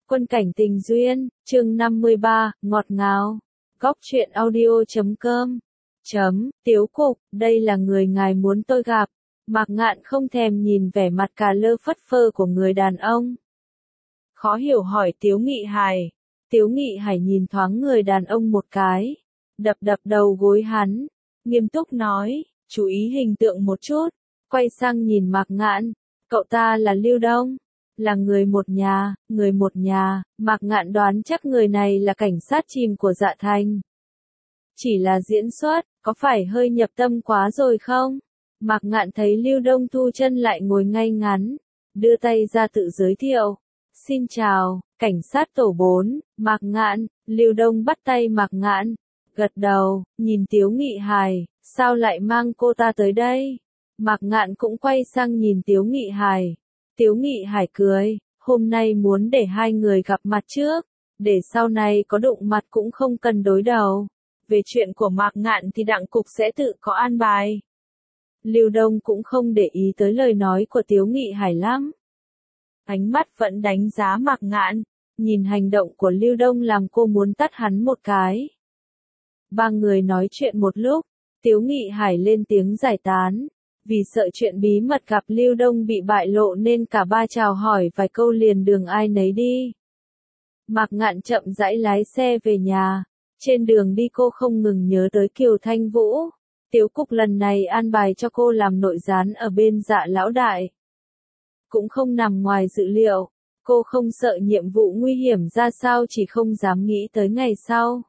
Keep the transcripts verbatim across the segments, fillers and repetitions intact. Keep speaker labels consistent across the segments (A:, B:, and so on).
A: Quân cảnh tình duyên, chương năm mươi ba, ngọt ngào. Góc truyện audio chấm com. Chấm, Tiếu Cục, đây là người ngài muốn tôi gặp. Mạc Ngạn không thèm nhìn vẻ mặt cà lơ phất phơ của người đàn ông. Khó hiểu hỏi Tiếu Nghị Hải. Tiếu Nghị Hải nhìn thoáng người đàn ông một cái. Đập đập đầu gối hắn. Nghiêm túc nói, chú ý hình tượng một chút. Quay sang nhìn Mạc Ngạn. Cậu ta là Lưu Đông. Là người một nhà, người một nhà, Mạc Ngạn đoán chắc người này là cảnh sát chìm của Dạ Thành. Chỉ là diễn xuất, có phải hơi nhập tâm quá rồi không? Mạc Ngạn thấy Lưu Đông thu chân lại ngồi ngay ngắn, đưa tay ra tự giới thiệu. Xin chào, cảnh sát tổ bốn, Mạc Ngạn. Lưu Đông bắt tay Mạc Ngạn, gật đầu, nhìn Tiếu Nghị Hải, sao lại mang cô ta tới đây? Mạc Ngạn cũng quay sang nhìn Tiếu Nghị Hải. Tiếu Nghị Hải cười, hôm nay muốn để hai người gặp mặt trước, để sau này có đụng mặt cũng không cần đối đầu. Về chuyện của Mạc Ngạn thì Đặng Cục sẽ tự có an bài. Lưu Đông cũng không để ý tới lời nói của Tiếu Nghị Hải lắm. Ánh mắt vẫn đánh giá Mạc Ngạn, nhìn hành động của Lưu Đông làm cô muốn tát hắn một cái. Ba người nói chuyện một lúc, Tiếu Nghị Hải lên tiếng giải tán. Vì sợ chuyện bí mật gặp Lưu Đông bị bại lộ nên cả ba chào hỏi vài câu liền đường ai nấy đi. Mạc Ngạn chậm rãi lái xe về nhà. Trên đường đi cô không ngừng nhớ tới Kiều Thanh Vũ. Tiếu Cục lần này an bài cho cô làm nội gián ở bên Dạ lão đại. Cũng không nằm ngoài dự liệu. Cô không sợ nhiệm vụ nguy hiểm ra sao, chỉ không dám nghĩ tới ngày sau.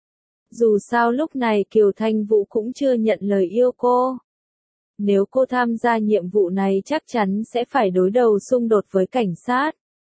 A: Dù sao lúc này Kiều Thanh Vũ cũng chưa nhận lời yêu cô. Nếu cô tham gia nhiệm vụ này chắc chắn sẽ phải đối đầu xung đột với cảnh sát.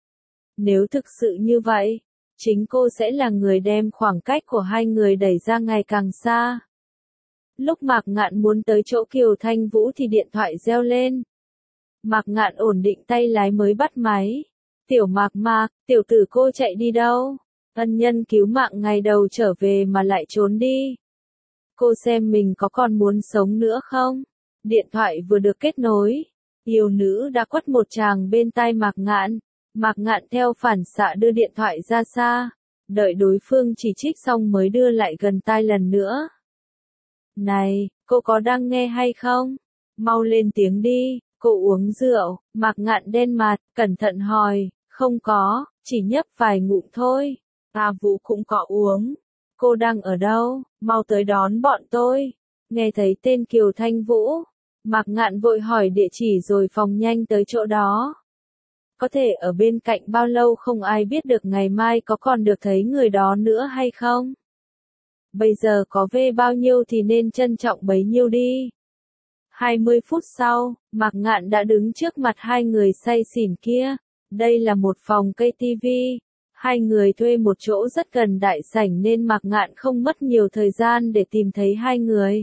A: Nếu thực sự như vậy, chính cô sẽ là người đem khoảng cách của hai người đẩy ra ngày càng xa. Lúc Mạc Ngạn muốn tới chỗ Kiều Thanh Vũ thì điện thoại reo lên. Mạc Ngạn ổn định tay lái mới bắt máy. Tiểu Mạc Mạc, tiểu tử cô chạy đi đâu? Ân nhân cứu mạng ngày đầu trở về mà lại trốn đi. Cô xem mình có còn muốn sống nữa không? Điện thoại vừa được kết nối, yêu nữ đã quất một tràng bên tai Mạc Ngạn. Mạc Ngạn theo phản xạ đưa điện thoại ra xa, đợi đối phương chỉ trích xong mới đưa lại gần tai lần nữa. Này, cô có đang nghe hay không? Mau lên tiếng đi, cô uống rượu. Mạc Ngạn đen mặt, cẩn thận hỏi, không có, chỉ nhấp vài ngụm thôi. À Vũ cũng có uống. Cô đang ở đâu? Mau tới đón bọn tôi. Nghe thấy tên Kiều Thanh Vũ, Mạc Ngạn vội hỏi địa chỉ rồi phóng nhanh tới chỗ đó. Có thể ở bên cạnh bao lâu không ai biết được ngày mai có còn được thấy người đó nữa hay không? Bây giờ có về bao nhiêu thì nên trân trọng bấy nhiêu đi. hai mươi phút sau, Mạc Ngạn đã đứng trước mặt hai người say xỉn kia. Đây là một phòng cây tivi. Hai người thuê một chỗ rất gần đại sảnh nên Mạc Ngạn không mất nhiều thời gian để tìm thấy hai người.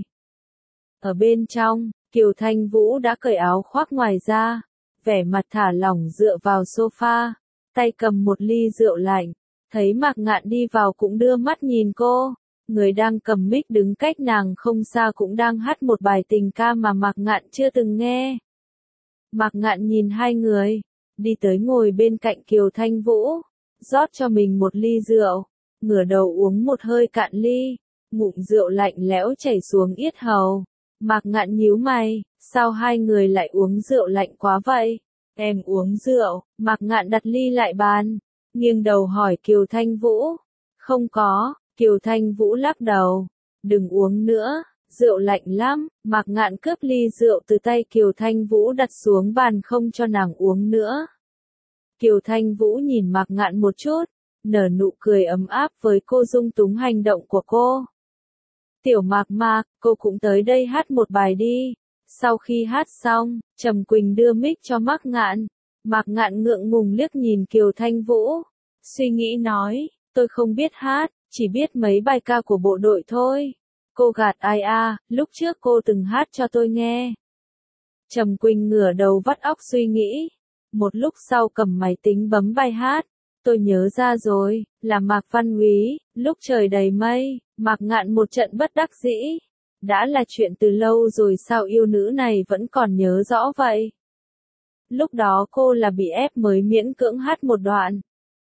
A: Ở bên trong, Kiều Thanh Vũ đã cởi áo khoác ngoài ra, vẻ mặt thả lỏng dựa vào sofa, tay cầm một ly rượu lạnh. Thấy Mạc Ngạn đi vào cũng đưa mắt nhìn cô. Người đang cầm mic đứng cách nàng không xa cũng đang hát một bài tình ca mà Mạc Ngạn chưa từng nghe. Mạc Ngạn nhìn hai người, đi tới ngồi bên cạnh Kiều Thanh Vũ, rót cho mình một ly rượu, ngửa đầu uống một hơi cạn ly, ngụm rượu lạnh lẽo chảy xuống yết hầu. Mạc Ngạn nhíu mày, sao hai người lại uống rượu lạnh quá vậy? Em uống rượu. Mạc Ngạn đặt ly lại bàn, nghiêng đầu hỏi Kiều Thanh Vũ. Không có. Kiều Thanh Vũ lắc đầu. Đừng uống nữa, rượu lạnh lắm. Mạc Ngạn cướp ly rượu từ tay Kiều Thanh Vũ đặt xuống bàn không cho nàng uống nữa. Kiều Thanh Vũ nhìn Mạc Ngạn một chút, nở nụ cười ấm áp với cô dung túng hành động của cô. Tiểu Mạc Mạc, cô cũng tới đây hát một bài đi. Sau khi hát xong, Trầm Quỳnh đưa mic cho Mạc Ngạn. Mạc Ngạn ngượng ngùng liếc nhìn Kiều Thanh Vũ. Suy nghĩ nói, tôi không biết hát, chỉ biết mấy bài ca của bộ đội thôi. Cô gạt ai à, lúc trước cô từng hát cho tôi nghe. Trầm Quỳnh ngửa đầu vắt óc suy nghĩ. Một lúc sau cầm máy tính bấm bài hát. Tôi nhớ ra rồi, là Mạc Văn Úy, lúc trời đầy mây. Mạc Ngạn một trận bất đắc dĩ. Đã là chuyện từ lâu rồi sao yêu nữ này vẫn còn nhớ rõ vậy? Lúc đó cô là bị ép mới miễn cưỡng hát một đoạn.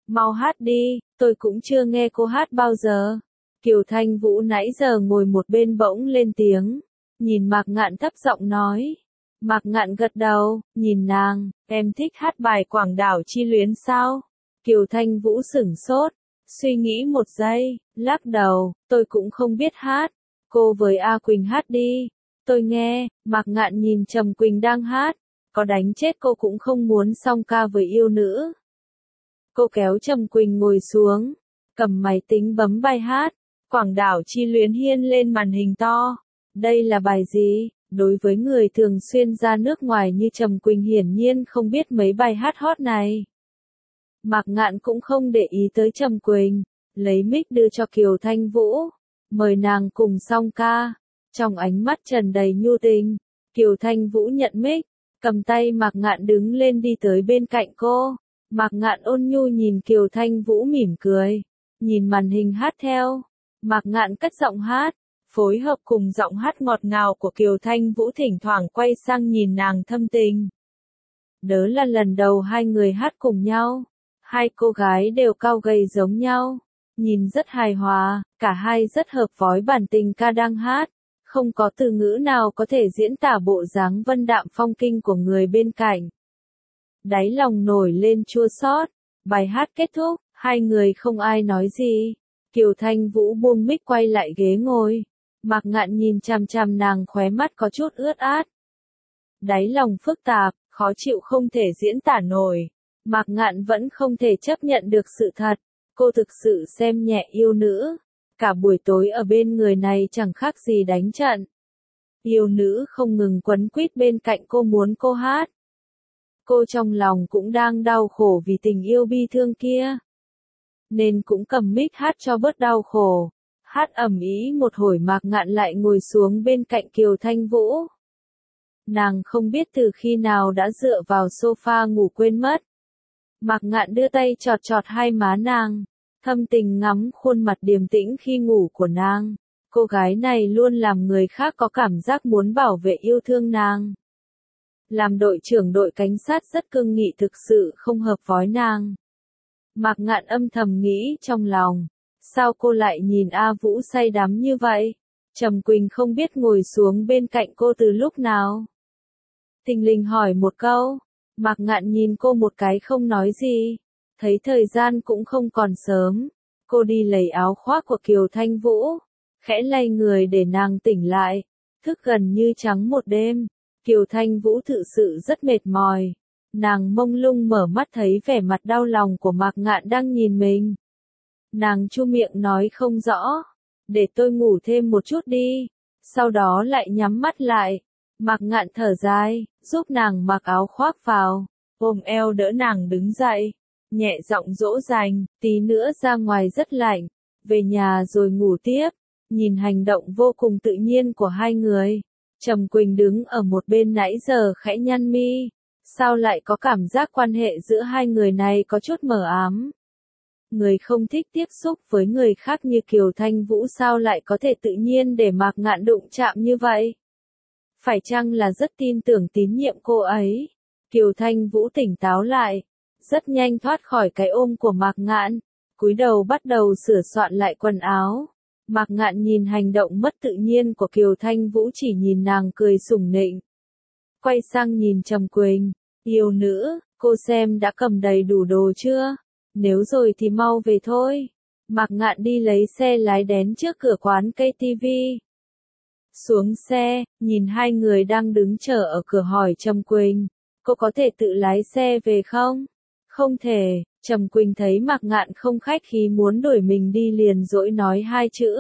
A: Mau hát đi, tôi cũng chưa nghe cô hát bao giờ. Kiều Thanh Vũ nãy giờ ngồi một bên bỗng lên tiếng, nhìn Mạc Ngạn thấp giọng nói. Mạc Ngạn gật đầu, nhìn nàng, em thích hát bài Quảng Đảo Chi Luyến sao? Kiều Thanh Vũ sửng sốt, suy nghĩ một giây, lắc đầu, tôi cũng không biết hát. Cô với A Quỳnh hát đi, tôi nghe. Mạc Ngạn nhìn Trầm Quỳnh đang hát, có đánh chết cô cũng không muốn song ca với yêu nữ. Cô kéo Trầm Quỳnh ngồi xuống, cầm máy tính bấm bài hát, Quảng Đảo Chi Luyến hiên lên màn hình to. Đây là bài gì? Đối với người thường xuyên ra nước ngoài như Trầm Quỳnh hiển nhiên không biết mấy bài hát hot này. Mạc Ngạn cũng không để ý tới Trầm Quỳnh, lấy mic đưa cho Kiều Thanh Vũ, mời nàng cùng song ca. Trong ánh mắt tràn đầy nhu tình, Kiều Thanh Vũ nhận mic, cầm tay Mạc Ngạn đứng lên đi tới bên cạnh cô. Mạc Ngạn ôn nhu nhìn Kiều Thanh Vũ mỉm cười, nhìn màn hình hát theo. Mạc Ngạn cất giọng hát, phối hợp cùng giọng hát ngọt ngào của Kiều Thanh Vũ, thỉnh thoảng quay sang nhìn nàng thâm tình. Đó là lần đầu hai người hát cùng nhau, hai cô gái đều cao gầy giống nhau, nhìn rất hài hòa, cả hai rất hợp phối bản tình ca đang hát, không có từ ngữ nào có thể diễn tả bộ dáng vân đạm phong kinh của người bên cạnh. Đáy lòng nổi lên chua xót, bài hát kết thúc, hai người không ai nói gì. Kiều Thanh Vũ buông mic quay lại ghế ngồi. Mạc Ngạn nhìn chằm chằm nàng, khóe mắt có chút ướt át. Đáy lòng phức tạp, khó chịu không thể diễn tả nổi. Mạc Ngạn vẫn không thể chấp nhận được sự thật. Cô thực sự xem nhẹ yêu nữ. Cả buổi tối ở bên người này chẳng khác gì đánh trận. Yêu nữ không ngừng quấn quýt bên cạnh cô muốn cô hát. Cô trong lòng cũng đang đau khổ vì tình yêu bi thương kia, nên cũng cầm mic hát cho bớt đau khổ. Hát ầm ĩ một hồi, Mạc Ngạn lại ngồi xuống bên cạnh Kiều Thanh Vũ. Nàng không biết từ khi nào đã dựa vào sofa ngủ quên mất. Mạc Ngạn đưa tay chọt chọt hai má nàng, thâm tình ngắm khuôn mặt điềm tĩnh khi ngủ của nàng. Cô gái này luôn làm người khác có cảm giác muốn bảo vệ yêu thương nàng. Làm đội trưởng đội cảnh sát rất cương nghị, thực sự không hợp với nàng. Mạc Ngạn âm thầm nghĩ trong lòng, sao cô lại nhìn A Vũ say đắm như vậy? Trầm Quỳnh không biết ngồi xuống bên cạnh cô từ lúc nào. Thình lình hỏi một câu, Mạc Ngạn nhìn cô một cái không nói gì. Thấy thời gian cũng không còn sớm, cô đi lấy áo khoác của Kiều Thanh Vũ, khẽ lay người để nàng tỉnh lại. Thức gần như trắng một đêm, Kiều Thanh Vũ thực sự rất mệt mỏi. Nàng mông lung mở mắt thấy vẻ mặt đau lòng của Mạc Ngạn đang nhìn mình. Nàng chu miệng nói không rõ, để tôi ngủ thêm một chút đi, sau đó lại nhắm mắt lại. Mạc Ngạn thở dài, giúp nàng mặc áo khoác vào, ôm eo đỡ nàng đứng dậy, nhẹ giọng dỗ dành, tí nữa ra ngoài rất lạnh, về nhà rồi ngủ tiếp. Nhìn hành động vô cùng tự nhiên của hai người, Trầm Quỳnh đứng ở một bên nãy giờ khẽ nhăn mi. Sao lại có cảm giác quan hệ giữa hai người này có chút mờ ám? Người không thích tiếp xúc với người khác như Kiều Thanh Vũ sao lại có thể tự nhiên để Mạc Ngạn đụng chạm như vậy? Phải chăng là rất tin tưởng tín nhiệm cô ấy? Kiều Thanh Vũ tỉnh táo lại, rất nhanh thoát khỏi cái ôm của Mạc Ngạn, cúi đầu bắt đầu sửa soạn lại quần áo. Mạc Ngạn nhìn hành động mất tự nhiên của Kiều Thanh Vũ, chỉ nhìn nàng cười sủng nịnh. Quay sang nhìn Trầm Quỳnh, yêu nữ, cô xem đã cầm đầy đủ đồ chưa? Nếu rồi thì mau về thôi. Mạc Ngạn đi lấy xe lái đến trước cửa quán ca tê vê. Xuống xe, nhìn hai người đang đứng chờ ở cửa hỏi Trầm Quỳnh, cô có thể tự lái xe về không? Không thể. Trầm Quỳnh thấy Mạc Ngạn không khách khí muốn đuổi mình đi liền dỗi nói hai chữ.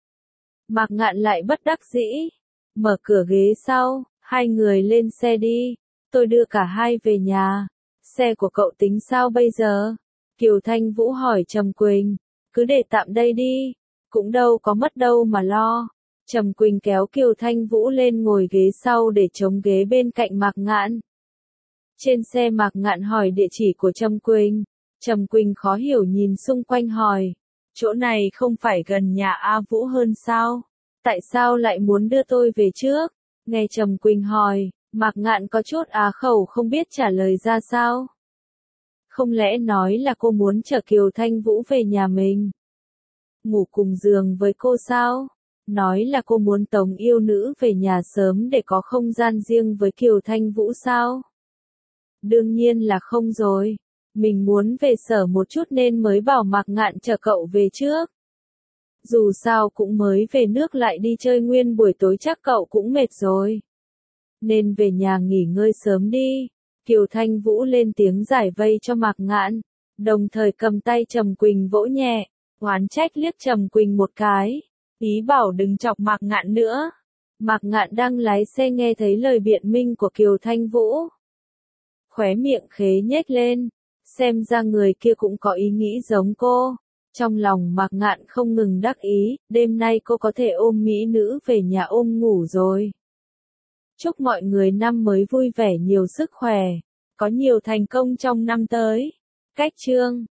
A: Mạc Ngạn lại bất đắc dĩ, mở cửa ghế sau, hai người lên xe đi, tôi đưa cả hai về nhà. Xe của cậu tính sao bây giờ? Kiều Thanh Vũ hỏi Trầm Quỳnh, cứ để tạm đây đi, cũng đâu có mất đâu mà lo. Trầm Quỳnh kéo Kiều Thanh Vũ lên ngồi ghế sau để chống ghế bên cạnh Mạc Ngạn. Trên xe Mạc Ngạn hỏi địa chỉ của Trầm Quỳnh. Trầm Quỳnh khó hiểu nhìn xung quanh hỏi, chỗ này không phải gần nhà A Vũ hơn sao? Tại sao lại muốn đưa tôi về trước? Nghe Trầm Quỳnh hỏi, Mạc Ngạn có chút á khẩu không biết trả lời ra sao. Không lẽ nói là cô muốn chở Kiều Thanh Vũ về nhà mình? Ngủ cùng giường với cô sao? Nói là cô muốn tống yêu nữ về nhà sớm để có không gian riêng với Kiều Thanh Vũ sao? Đương nhiên là không rồi. Mình muốn về sở một chút nên mới bảo Mạc Ngạn chở cậu về trước. Dù sao cũng mới về nước lại đi chơi nguyên buổi tối chắc cậu cũng mệt rồi. Nên về nhà nghỉ ngơi sớm đi. Kiều Thanh Vũ lên tiếng giải vây cho Mạc Ngạn, đồng thời cầm tay Trầm Quỳnh vỗ nhẹ, oán trách liếc Trầm Quỳnh một cái, ý bảo đừng chọc Mạc Ngạn nữa. Mạc Ngạn đang lái xe nghe thấy lời biện minh của Kiều Thanh Vũ. Khóe miệng khế nhếch lên, xem ra người kia cũng có ý nghĩ giống cô. Trong lòng Mạc Ngạn không ngừng đắc ý, đêm nay cô có thể ôm mỹ nữ về nhà ôm ngủ rồi. Chúc mọi người năm mới vui vẻ nhiều sức khỏe, có nhiều thành công trong năm tới. Cách chương